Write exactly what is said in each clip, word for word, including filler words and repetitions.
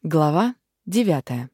Глава девятая.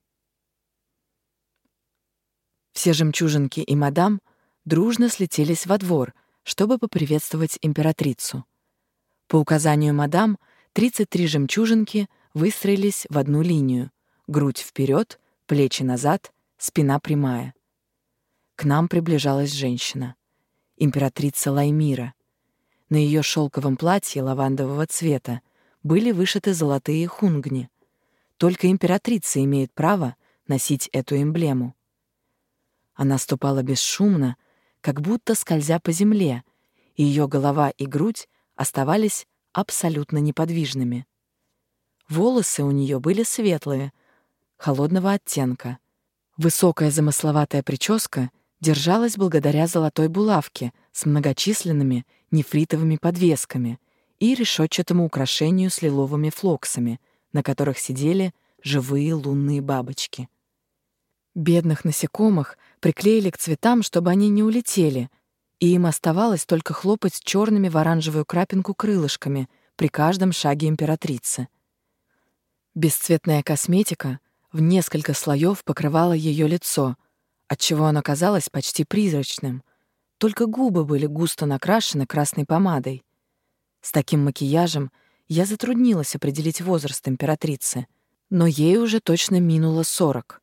Все жемчужинки и мадам дружно слетелись во двор, чтобы поприветствовать императрицу. По указанию мадам тридцать три жемчужинки выстроились в одну линию: грудь вперед, плечи назад, спина прямая. К нам приближалась женщина, императрица Лаймира. На ее шелковом платье лавандового цвета были вышиты золотые хунгни. Только императрица имеет право носить эту эмблему. Она ступала бесшумно, как будто скользя по земле, и ее голова и грудь оставались абсолютно неподвижными. Волосы у нее были светлые, холодного оттенка. Высокая замысловатая прическа держалась благодаря золотой булавке с многочисленными нефритовыми подвесками и решетчатому украшению с лиловыми флоксами, на которых сидели живые лунные бабочки. Бедных насекомых приклеили к цветам, чтобы они не улетели, и им оставалось только хлопать черными в оранжевую крапинку крылышками при каждом шаге императрицы. Бесцветная косметика в несколько слоев покрывала ее лицо, отчего оно казалось почти призрачным. Только губы были густо накрашены красной помадой. С таким макияжем я затруднилась определить возраст императрицы, но ей уже точно минуло сорок.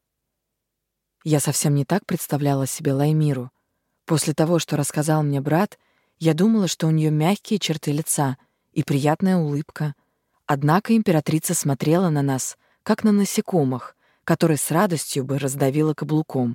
Я совсем не так представляла себе Лаймиру. После того, что рассказал мне брат, я думала, что у нее мягкие черты лица и приятная улыбка. Однако императрица смотрела на нас, как на насекомых, которые с радостью бы раздавила каблуком.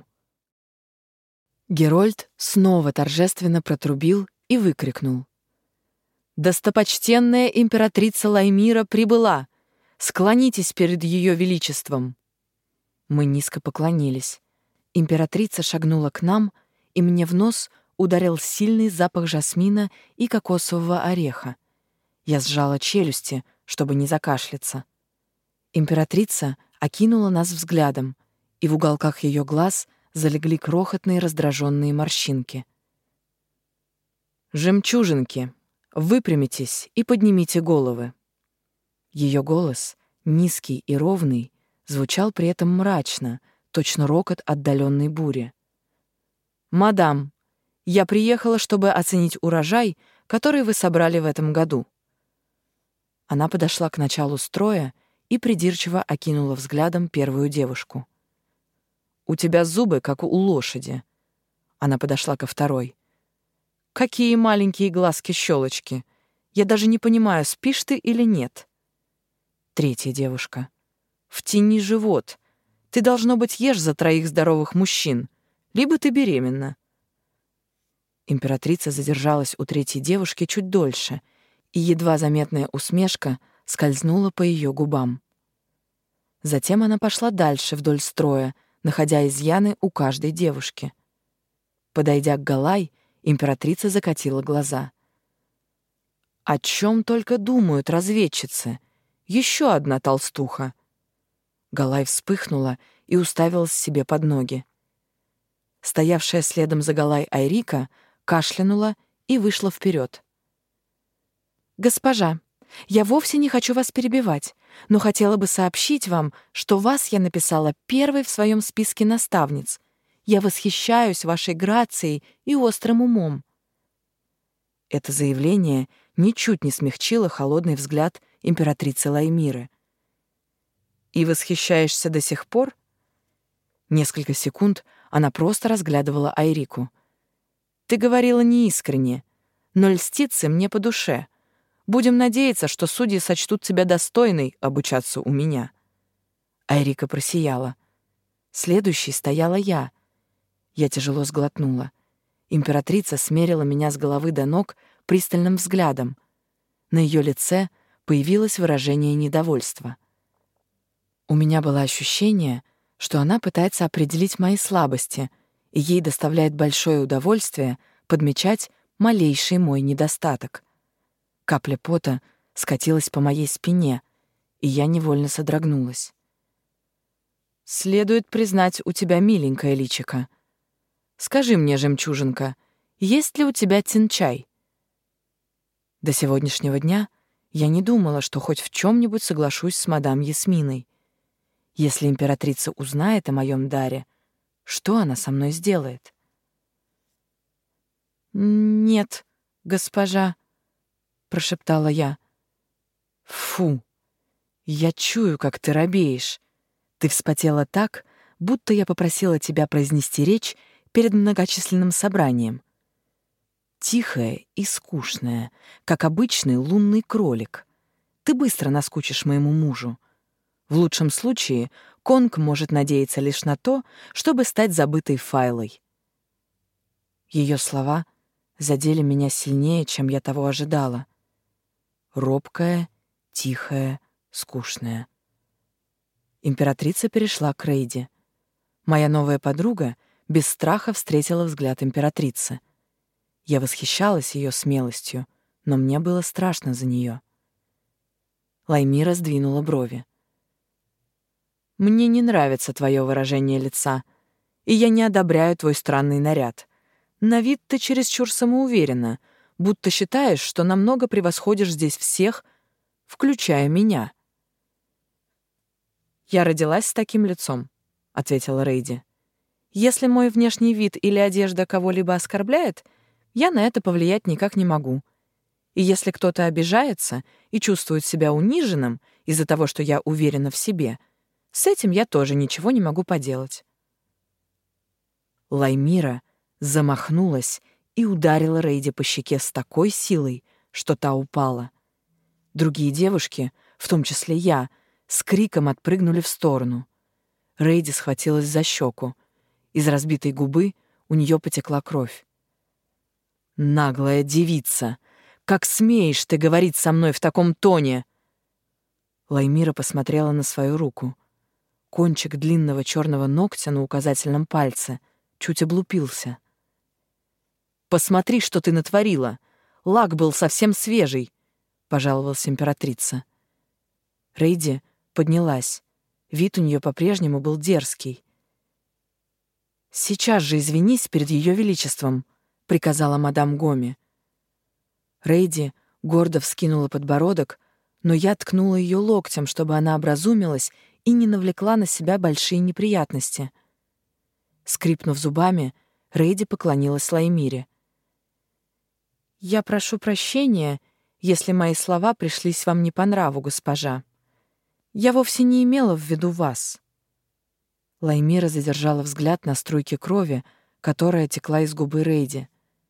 Герольд снова торжественно протрубил и выкрикнул: «Достопочтенная императрица Лаймира прибыла! Склонитесь перед ее величеством!» Мы низко поклонились. Императрица шагнула к нам, и мне в нос ударил сильный запах жасмина и кокосового ореха. Я сжала челюсти, чтобы не закашляться. Императрица окинула нас взглядом, и в уголках ее глаз залегли крохотные раздраженные морщинки. «Жемчужинки, выпрямитесь и поднимите головы». Ее голос, низкий и ровный, звучал при этом мрачно, точно рокот отдаленной бури. «Мадам, я приехала, чтобы оценить урожай, который вы собрали в этом году». Она подошла к началу строя и придирчиво окинула взглядом первую девушку. «У тебя зубы, как у лошади». Она подошла ко второй. «Какие маленькие глазки-щелочки! Я даже не понимаю, спишь ты или нет». Третья девушка. «Втяни живот. Ты, должно быть, ешь за троих здоровых мужчин. Либо ты беременна». Императрица задержалась у третьей девушки чуть дольше, и едва заметная усмешка скользнула по ее губам. Затем она пошла дальше вдоль строя, находя изъяны у каждой девушки. Подойдя к Галай, императрица закатила глаза. «О чем только думают разведчицы? Еще одна толстуха!» Галай вспыхнула и уставилась себе под ноги. Стоявшая следом за Галай Айрика кашлянула и вышла вперед. «Госпожа, я вовсе не хочу вас перебивать, но хотела бы сообщить вам, что вас я написала первой в своем списке наставниц. Я восхищаюсь вашей грацией и острым умом». Это заявление ничуть не смягчило холодный взгляд императрицы Лаймиры. «И восхищаешься до сих пор?» Несколько секунд она просто разглядывала Айрику. «Ты говорила неискренне, но льстицы мне по душе. Будем надеяться, что судьи сочтут тебя достойной обучаться у меня». Айрика просияла. Следующей стояла я. Я тяжело сглотнула. Императрица смерила меня с головы до ног пристальным взглядом. На ее лице появилось выражение недовольства. У меня было ощущение, что она пытается определить мои слабости, и ей доставляет большое удовольствие подмечать малейший мой недостаток. Капля пота скатилась по моей спине, и я невольно содрогнулась. «Следует признать, у тебя миленькое личико. Скажи мне, жемчужинка, есть ли у тебя тинчай?» До сегодняшнего дня я не думала, что хоть в чем-нибудь соглашусь с мадам Ясминой. Если императрица узнает о моем даре, что она со мной сделает? «Нет, госпожа», — прошептала я. «Фу, я чую, как ты робеешь. Ты вспотела так, будто я попросила тебя произнести речь перед многочисленным собранием. Тихая и скучная, как обычный лунный кролик. Ты быстро наскучишь моему мужу. В лучшем случае Конг может надеяться лишь на то, чтобы стать забытой Файлой». Ее слова задели меня сильнее, чем я того ожидала. Робкая, тихая, скучная. Императрица перешла к Рейди. Моя новая подруга без страха встретила взгляд императрицы. Я восхищалась ее смелостью, но мне было страшно за нее. Лаймира сдвинула брови. «Мне не нравится твое выражение лица, и я не одобряю твой странный наряд. На вид ты чересчур самоуверена, будто считаешь, что намного превосходишь здесь всех, включая меня». «Я родилась с таким лицом», — ответила Рейди. «Если мой внешний вид или одежда кого-либо оскорбляет, я на это повлиять никак не могу. И если кто-то обижается и чувствует себя униженным из-за того, что я уверена в себе, с этим я тоже ничего не могу поделать». Лаймира замахнулась и ударила Рейди по щеке с такой силой, что та упала. Другие девушки, в том числе я, с криком отпрыгнули в сторону. Рейди схватилась за щеку. Из разбитой губы у нее потекла кровь. «Наглая девица! Как смеешь ты говорить со мной в таком тоне?» Лаймира посмотрела на свою руку. Кончик длинного черного ногтя на указательном пальце чуть облупился. «Посмотри, что ты натворила! Лак был совсем свежий!» — пожаловалась императрица. Рейди поднялась. Вид у нее по-прежнему был дерзкий. «Сейчас же извинись перед ее величеством», — приказала мадам Гоми. Рейди гордо вскинула подбородок, но я ткнула ее локтем, чтобы она образумилась и не навлекла на себя большие неприятности. Скрипнув зубами, Рейди поклонилась Лаймире. «Я прошу прощения, если мои слова пришлись вам не по нраву, госпожа. Я вовсе не имела в виду вас». Лаймира задержала взгляд на струйке крови, которая текла из губы Рейди.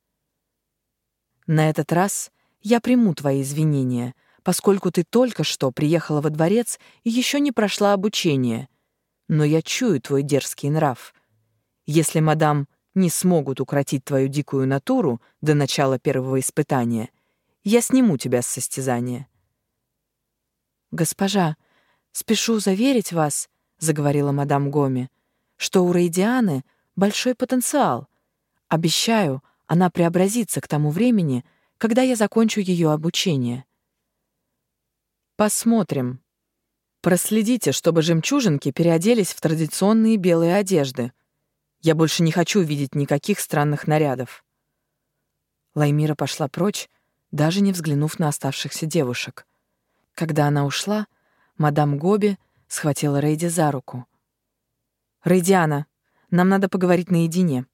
«На этот раз я приму твои извинения, поскольку ты только что приехала во дворец и еще не прошла обучение. Но я чую твой дерзкий нрав. Если мадам не смогут укротить твою дикую натуру до начала первого испытания, я сниму тебя с состязания». «Госпожа, спешу заверить вас», — заговорила мадам Гоми, «что у Рейдианы большой потенциал. Обещаю, она преобразится к тому времени, когда я закончу ее обучение». «Посмотрим. Проследите, чтобы жемчужинки переоделись в традиционные белые одежды. Я больше не хочу видеть никаких странных нарядов». Лаймира пошла прочь, даже не взглянув на оставшихся девушек. Когда она ушла, мадам Гоби схватила Рейди за руку. «Рейдиана, нам надо поговорить наедине».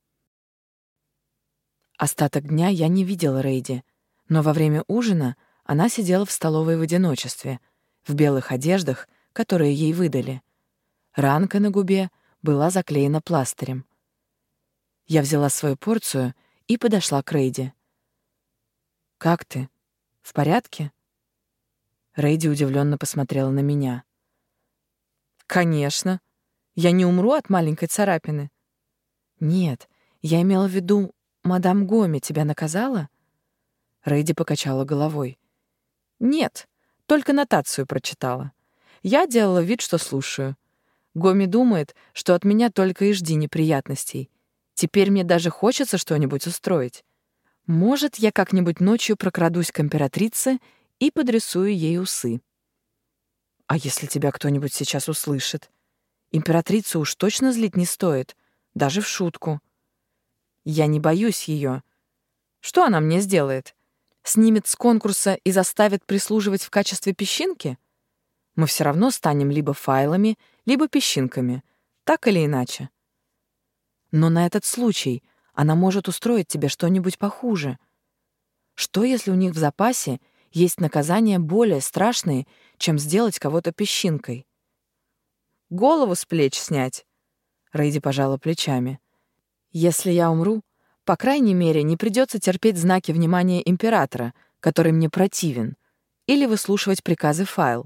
Остаток дня я не видела Рейди, но во время ужина она сидела в столовой в одиночестве, в белых одеждах, которые ей выдали. Ранка на губе была заклеена пластырем. Я взяла свою порцию и подошла к Рейди. «Как ты? В порядке?» Рейди удивленно посмотрела на меня. «Конечно. Я не умру от маленькой царапины». «Нет, я имела в виду, мадам Гоми тебя наказала?» Рейди покачала головой. «Нет, только нотацию прочитала. Я делала вид, что слушаю. Гоми думает, что от меня только и жди неприятностей. Теперь мне даже хочется что-нибудь устроить. Может, я как-нибудь ночью прокрадусь к императрице и подрисую ей усы». «А если тебя кто-нибудь сейчас услышит? Императрицу уж точно злить не стоит, даже в шутку». «Я не боюсь ее. Что она мне сделает? Снимет с конкурса и заставит прислуживать в качестве песчинки? Мы все равно станем либо файлами, либо песчинками, так или иначе. Но на этот случай она может устроить тебе что-нибудь похуже. Что, если у них в запасе есть наказания более страшные, чем сделать кого-то песчинкой? Голову с плеч снять. Рейди пожала плечами. Если я умру, по крайней мере, не придется терпеть знаки внимания императора, который мне противен, или выслушивать приказы Файл.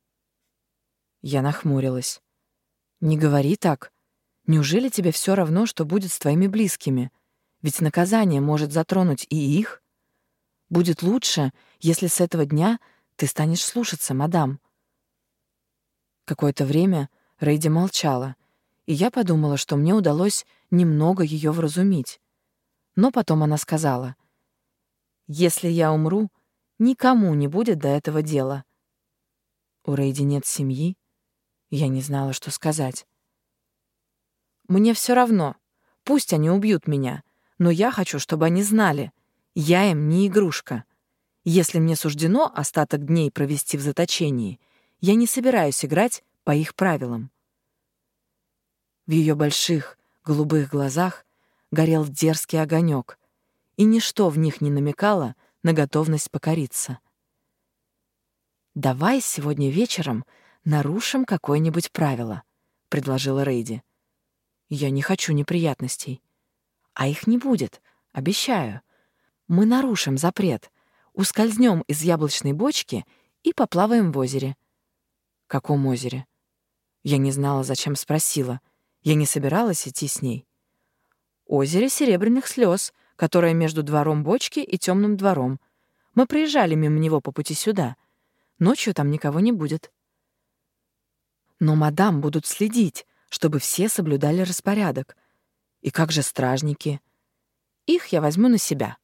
Я нахмурилась. Не говори так. Неужели тебе все равно, что будет с твоими близкими? Ведь наказание может затронуть и их. Будет лучше, если с этого дня ты станешь слушаться, мадам. Какое-то время Рейди молчала, и я подумала, что мне удалось немного ее вразумить. Но потом она сказала: «Если я умру, никому не будет до этого дела». У Рейди нет семьи. Я не знала, что сказать. «Мне все равно. Пусть они убьют меня, но я хочу, чтобы они знали, я им не игрушка. Если мне суждено остаток дней провести в заточении, я не собираюсь играть по их правилам». В ее больших голубых глазах горел дерзкий огонек, и ничто в них не намекало на готовность покориться. «Давай сегодня вечером нарушим какое-нибудь правило», — предложила Рейди. «Я не хочу неприятностей. А их не будет, обещаю. Мы нарушим запрет, ускользнем из яблочной бочки и поплаваем в озере». «Каком озере?» Я не знала, зачем спросила. Я не собиралась идти с ней. «Озере Серебряных слез, которое между двором бочки и темным двором. Мы проезжали мимо него по пути сюда. Ночью там никого не будет». «Но мадам будут следить, чтобы все соблюдали распорядок. И как же стражники? Их я возьму на себя».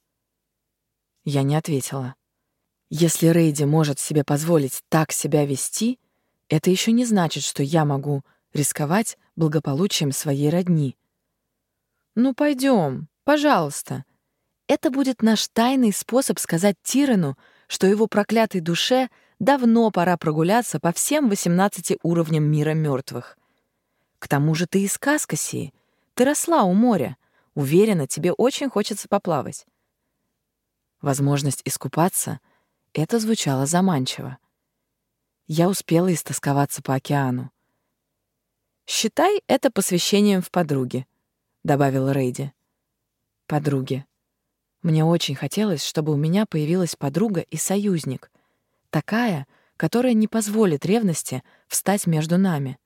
Я не ответила. Если Рейди может себе позволить так себя вести, это еще не значит, что я могу рисковать благополучием своей родни. «Ну, пойдем, пожалуйста. Это будет наш тайный способ сказать Тирану, что его проклятой душе давно пора прогуляться по всем восемнадцати уровням мира мертвых. К тому же ты из Каскасии, ты росла у моря. Уверена, тебе очень хочется поплавать». Возможность искупаться — это звучало заманчиво. Я успела истосковаться по океану. «Считай это посвящением в подруги», — добавила Рейди. «Подруги. Мне очень хотелось, чтобы у меня появилась подруга и союзник, такая, которая не позволит ревности встать между нами.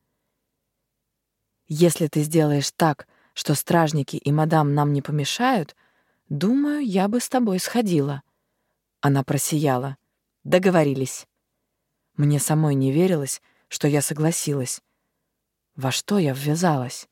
Если ты сделаешь так, что стражники и мадам нам не помешают, думаю, я бы с тобой сходила». Она просияла. «Договорились». Мне самой не верилось, что я согласилась. Во что я ввязалась?